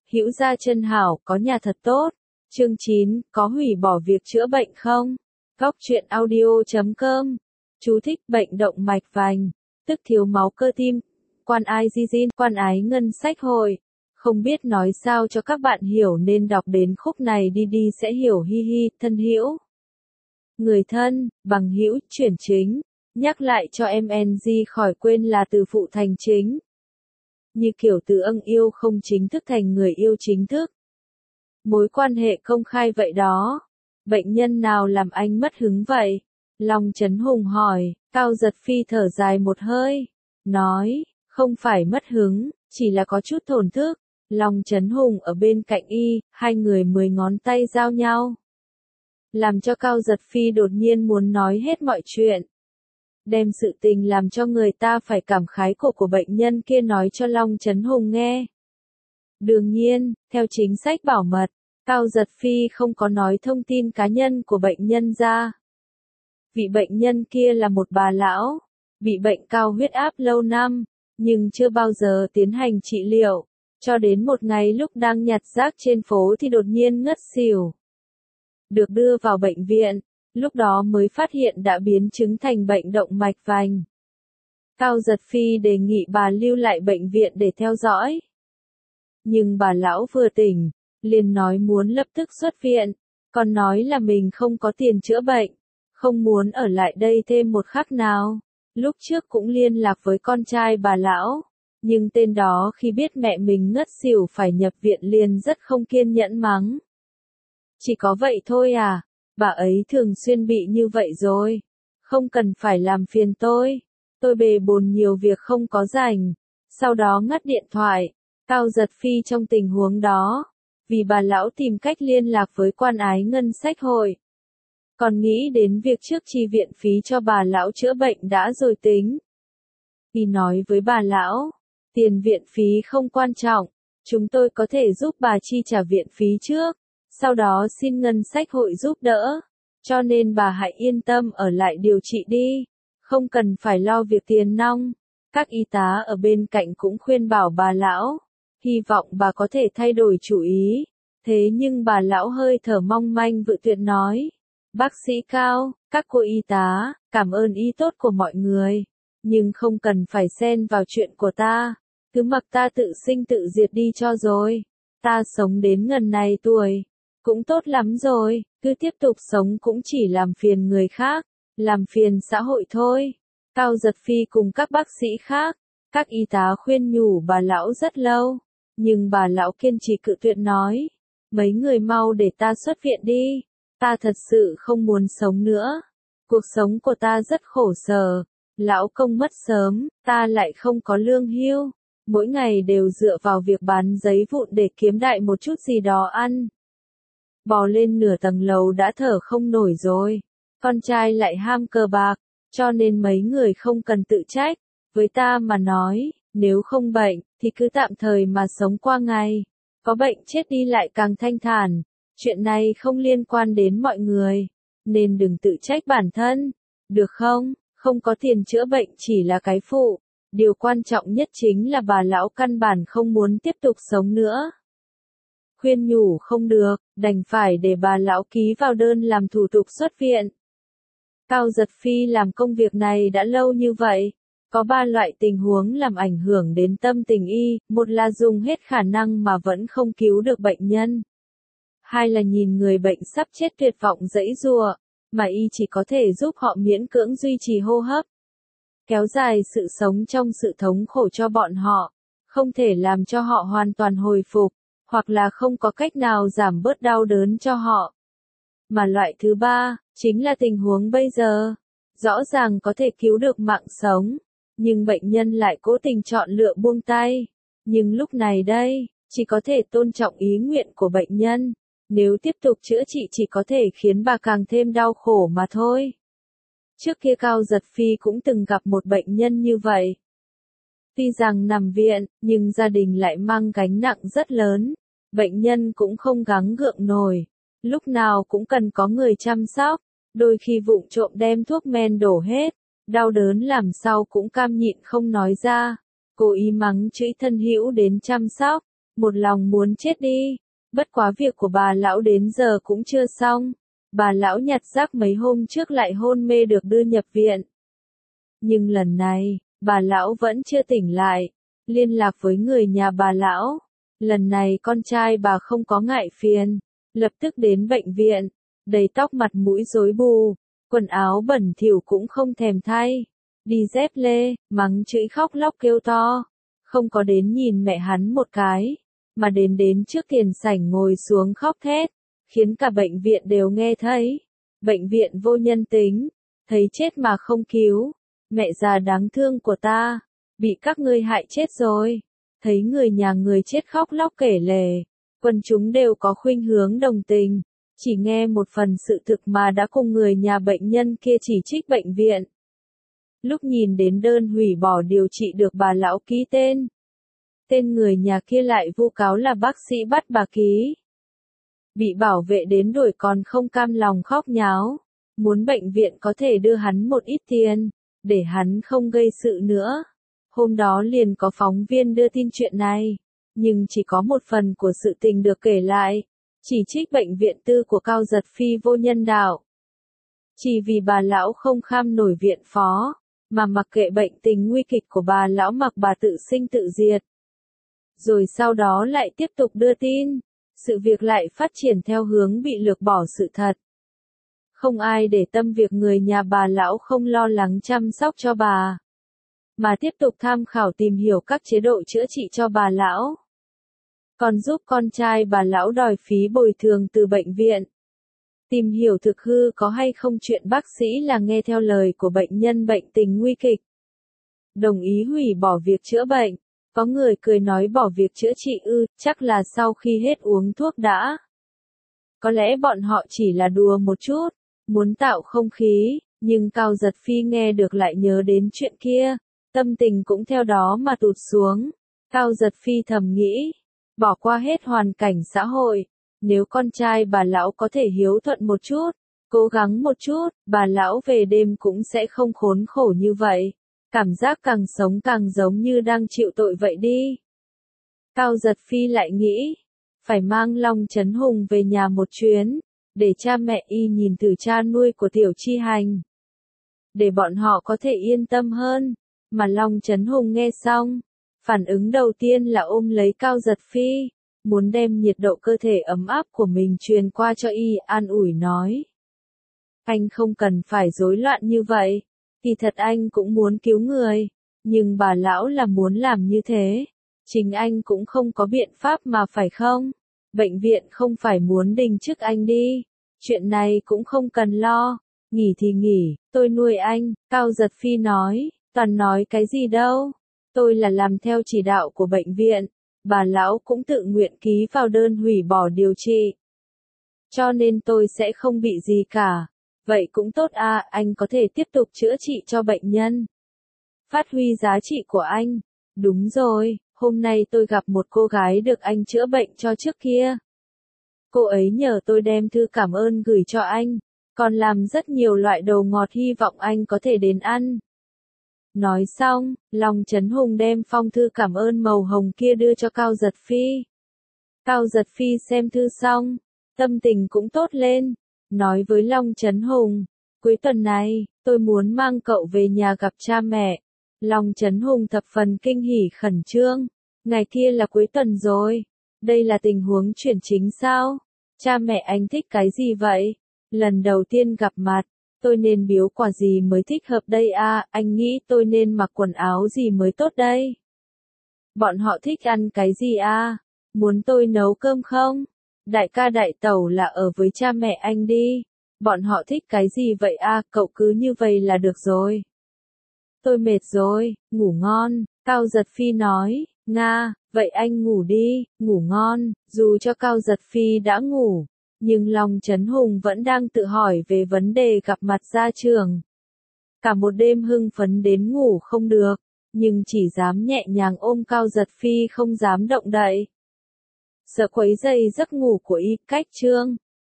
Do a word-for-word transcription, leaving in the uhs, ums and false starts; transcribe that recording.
hữu gia chân hảo, có nhà thật tốt. Chương chín, có hủy bỏ việc chữa bệnh không? Góc truyện audio chấm com. Chú thích bệnh động mạch vành, tức thiếu máu cơ tim. Quan ai di din, quan ái ngân sách hội. Không biết nói sao cho các bạn hiểu nên đọc đến khúc này đi đi sẽ hiểu hi hi, thân hữu. Người thân, bằng hữu, chuyển chính. Nhắc lại cho em en giê khỏi quên là từ phụ thành chính. Như kiểu từ âng yêu không chính thức thành người yêu chính thức. Mối quan hệ công khai vậy đó. Bệnh nhân nào làm anh mất hứng vậy? Long Chấn Hùng hỏi, Cao Giật Phi thở dài một hơi. Nói, không phải mất hứng, chỉ là có chút thổn thức. Long Chấn Hùng ở bên cạnh y, hai người mười ngón tay giao nhau. Làm cho Cao Giật Phi đột nhiên muốn nói hết mọi chuyện. Đem sự tình làm cho người ta phải cảm khái cổ của bệnh nhân kia nói cho Long Chấn Hùng nghe. Đương nhiên, theo chính sách bảo mật, Cao Giật Phi không có nói thông tin cá nhân của bệnh nhân ra. Vị bệnh nhân kia là một bà lão, bị bệnh cao huyết áp lâu năm, nhưng chưa bao giờ tiến hành trị liệu, cho đến một ngày lúc đang nhặt rác trên phố thì đột nhiên ngất xỉu. Được đưa vào bệnh viện, lúc đó mới phát hiện đã biến chứng thành bệnh động mạch vành. Cao Giật Phi đề nghị bà lưu lại bệnh viện để theo dõi. Nhưng bà lão vừa tỉnh, liền nói muốn lập tức xuất viện, còn nói là mình không có tiền chữa bệnh, không muốn ở lại đây thêm một khắc nào. Lúc trước cũng liên lạc với con trai bà lão, nhưng tên đó khi biết mẹ mình ngất xỉu phải nhập viện liền rất không kiên nhẫn mắng. Chỉ có vậy thôi à, bà ấy thường xuyên bị như vậy rồi, không cần phải làm phiền tôi, tôi bề bộn nhiều việc không có rảnh. Sau đó ngắt điện thoại. Cao Giật Phi trong tình huống đó, vì bà lão tìm cách liên lạc với quan ái ngân sách hội. Còn nghĩ đến việc trước chi viện phí cho bà lão chữa bệnh đã rồi tính. Y nói với bà lão, tiền viện phí không quan trọng, chúng tôi có thể giúp bà chi trả viện phí trước, sau đó xin ngân sách hội giúp đỡ, cho nên bà hãy yên tâm ở lại điều trị đi, không cần phải lo việc tiền nong. Các y tá ở bên cạnh cũng khuyên bảo bà lão, hy vọng bà có thể thay đổi chủ ý, thế nhưng bà lão hơi thở mong manh vự tuyệt nói. Bác sĩ Cao, các cô y tá, cảm ơn ý tốt của mọi người, nhưng không cần phải xen vào chuyện của ta, cứ mặc ta tự sinh tự diệt đi cho rồi. Ta sống đến ngần này tuổi, cũng tốt lắm rồi, cứ tiếp tục sống cũng chỉ làm phiền người khác, làm phiền xã hội thôi. Cao Giật Phi cùng các bác sĩ khác, các y tá khuyên nhủ bà lão rất lâu, nhưng bà lão kiên trì cự tuyệt nói, mấy người mau để ta xuất viện đi. Ta thật sự không muốn sống nữa. Cuộc sống của ta rất khổ sở. Lão công mất sớm, ta lại không có lương hưu. Mỗi ngày đều dựa vào việc bán giấy vụn để kiếm đại một chút gì đó ăn. Bò lên nửa tầng lầu đã thở không nổi rồi. Con trai lại ham cờ bạc, cho nên mấy người không cần tự trách. Với ta mà nói, nếu không bệnh, thì cứ tạm thời mà sống qua ngày. Có bệnh chết đi lại càng thanh thản. Chuyện này không liên quan đến mọi người, nên đừng tự trách bản thân, được không? Không có tiền chữa bệnh chỉ là cái phụ, điều quan trọng nhất chính là bà lão căn bản không muốn tiếp tục sống nữa. Khuyên nhủ không được, đành phải để bà lão ký vào đơn làm thủ tục xuất viện. Cao Giật Phi làm công việc này đã lâu như vậy, có ba loại tình huống làm ảnh hưởng đến tâm tình y, một là dùng hết khả năng mà vẫn không cứu được bệnh nhân. Hai là nhìn người bệnh sắp chết tuyệt vọng giãy giụa, mà y chỉ có thể giúp họ miễn cưỡng duy trì hô hấp. Kéo dài sự sống trong sự thống khổ cho bọn họ, không thể làm cho họ hoàn toàn hồi phục, hoặc là không có cách nào giảm bớt đau đớn cho họ. Mà loại thứ ba, chính là tình huống bây giờ. Rõ ràng có thể cứu được mạng sống, nhưng bệnh nhân lại cố tình chọn lựa buông tay. Nhưng lúc này đây, chỉ có thể tôn trọng ý nguyện của bệnh nhân. Nếu tiếp tục chữa trị chỉ có thể khiến bà càng thêm đau khổ mà thôi. Trước kia Cao Giật Phi cũng từng gặp một bệnh nhân như vậy. Tuy rằng nằm viện, nhưng gia đình lại mang gánh nặng rất lớn. Bệnh nhân cũng không gắng gượng nổi. Lúc nào cũng cần có người chăm sóc. Đôi khi vụng trộm đem thuốc men đổ hết. Đau đớn làm sao cũng cam nhịn không nói ra. Cố ý mắng chửi thân hữu đến chăm sóc. một lòng muốn chết đi. Bất quá việc của bà lão đến giờ cũng chưa xong. Bà lão nhặt rác mấy hôm trước lại hôn mê được đưa nhập viện. Nhưng lần này, bà lão vẫn chưa tỉnh lại. Liên lạc với người nhà bà lão. Lần này con trai bà không có ngại phiền. Lập tức đến bệnh viện. Đầy tóc mặt mũi rối bù. Quần áo bẩn thỉu cũng không thèm thay. Đi dép lê, mắng chửi khóc lóc kêu to. Không có đến nhìn mẹ hắn một cái. Mà đến đến trước tiền sảnh ngồi xuống khóc thét. Khiến cả bệnh viện đều nghe thấy. Bệnh viện vô nhân tính. Thấy chết mà không cứu. Mẹ già đáng thương của ta. Bị các ngươi hại chết rồi. Thấy người nhà người chết khóc lóc kể lể. Quần chúng đều có khuynh hướng đồng tình. Chỉ nghe một phần sự thực mà đã cùng người nhà bệnh nhân kia chỉ trích bệnh viện. Lúc nhìn đến đơn hủy bỏ điều trị được bà lão ký tên. Tên người nhà kia lại vu cáo là bác sĩ bắt bà ký. Bị bảo vệ đến đuổi còn không cam lòng khóc nháo. Muốn bệnh viện có thể đưa hắn một ít tiền. Để hắn không gây sự nữa. Hôm đó liền có phóng viên đưa tin chuyện này. Nhưng chỉ có một phần của sự tình được kể lại. Chỉ trích bệnh viện tư của Cao Giật Phi vô nhân đạo. Chỉ vì bà lão không kham nổi viện phó. Mà mặc kệ bệnh tình nguy kịch của bà lão mặc bà tự sinh tự diệt. Rồi sau đó lại tiếp tục đưa tin. Sự việc lại phát triển theo hướng bị lược bỏ sự thật. Không ai để tâm việc người nhà bà lão không lo lắng chăm sóc cho bà. Mà tiếp tục tham khảo tìm hiểu các chế độ chữa trị cho bà lão. Còn giúp con trai bà lão đòi phí bồi thường từ bệnh viện. Tìm hiểu thực hư có hay không chuyện bác sĩ là nghe theo lời của bệnh nhân bệnh tình nguy kịch. Đồng ý hủy bỏ việc chữa bệnh. Có người cười nói bỏ việc chữa trị ư, chắc là sau khi hết uống thuốc đã. Có lẽ bọn họ chỉ là đùa một chút, muốn tạo không khí, nhưng Cao Giật Phi nghe được lại nhớ đến chuyện kia. Tâm tình cũng theo đó mà tụt xuống. Cao Giật Phi thầm nghĩ, bỏ qua hết hoàn cảnh xã hội. Nếu con trai bà lão có thể hiếu thuận một chút, cố gắng một chút, bà lão về đêm cũng sẽ không khốn khổ như vậy. Cảm giác càng sống càng giống như đang chịu tội vậy đi. Cao Giật Phi lại nghĩ, phải mang Long Chấn Hùng về nhà một chuyến, để cha mẹ y nhìn thử cha nuôi của Tiểu Chi Hành. Để bọn họ có thể yên tâm hơn. Mà Long Chấn Hùng nghe xong, phản ứng đầu tiên là ôm lấy Cao Giật Phi, muốn đem nhiệt độ cơ thể ấm áp của mình truyền qua cho y, an ủi nói. Anh không cần phải rối loạn như vậy, thì thật anh cũng muốn cứu người, nhưng bà lão là muốn làm như thế, chính anh cũng không có biện pháp mà phải không? Bệnh viện không phải muốn đình chức anh đi, chuyện này cũng không cần lo, nghỉ thì nghỉ, tôi nuôi anh, Cao Giật Phi nói. Toàn nói cái gì đâu, tôi là làm theo chỉ đạo của bệnh viện, bà lão cũng tự nguyện ký vào đơn hủy bỏ điều trị. Cho nên tôi sẽ không bị gì cả. Vậy cũng tốt à, anh có thể tiếp tục chữa trị cho bệnh nhân. Phát huy giá trị của anh. Đúng rồi, hôm nay tôi gặp một cô gái được anh chữa bệnh cho trước kia. Cô ấy nhờ tôi đem thư cảm ơn gửi cho anh, còn làm rất nhiều loại đồ ngọt hy vọng anh có thể đến ăn. Nói xong, Long Chấn Hùng đem phong thư cảm ơn màu hồng kia đưa cho Cao Giật Phi. Cao Giật Phi xem thư xong, tâm tình cũng tốt lên, nói với Long Chấn Hùng, cuối tuần này, tôi muốn mang cậu về nhà gặp cha mẹ. Long Chấn Hùng thập phần kinh hỉ khẩn trương, ngày kia là cuối tuần rồi, đây là tình huống chuyển chính sao? Cha mẹ anh thích cái gì vậy? Lần đầu tiên gặp mặt. Tôi nên biếu quà gì mới thích hợp đây à, anh nghĩ tôi nên mặc quần áo gì mới tốt đây? Bọn họ thích ăn cái gì à? Muốn tôi nấu cơm không? Đại ca đại tẩu là ở với cha mẹ anh đi. Bọn họ thích cái gì vậy à, cậu cứ như vậy là được rồi. Tôi mệt rồi, ngủ ngon, Cao Giật Phi nói, Nga, vậy anh ngủ đi, ngủ ngon, dù cho Cao Giật Phi đã ngủ. Nhưng Long Chấn Hùng vẫn đang tự hỏi về vấn đề gặp mặt gia trưởng. Cả một đêm hưng phấn đến ngủ không được, nhưng chỉ dám nhẹ nhàng ôm Cao Giật Phi không dám động đậy. Sợ quấy rầy giấc ngủ của y, cách trương.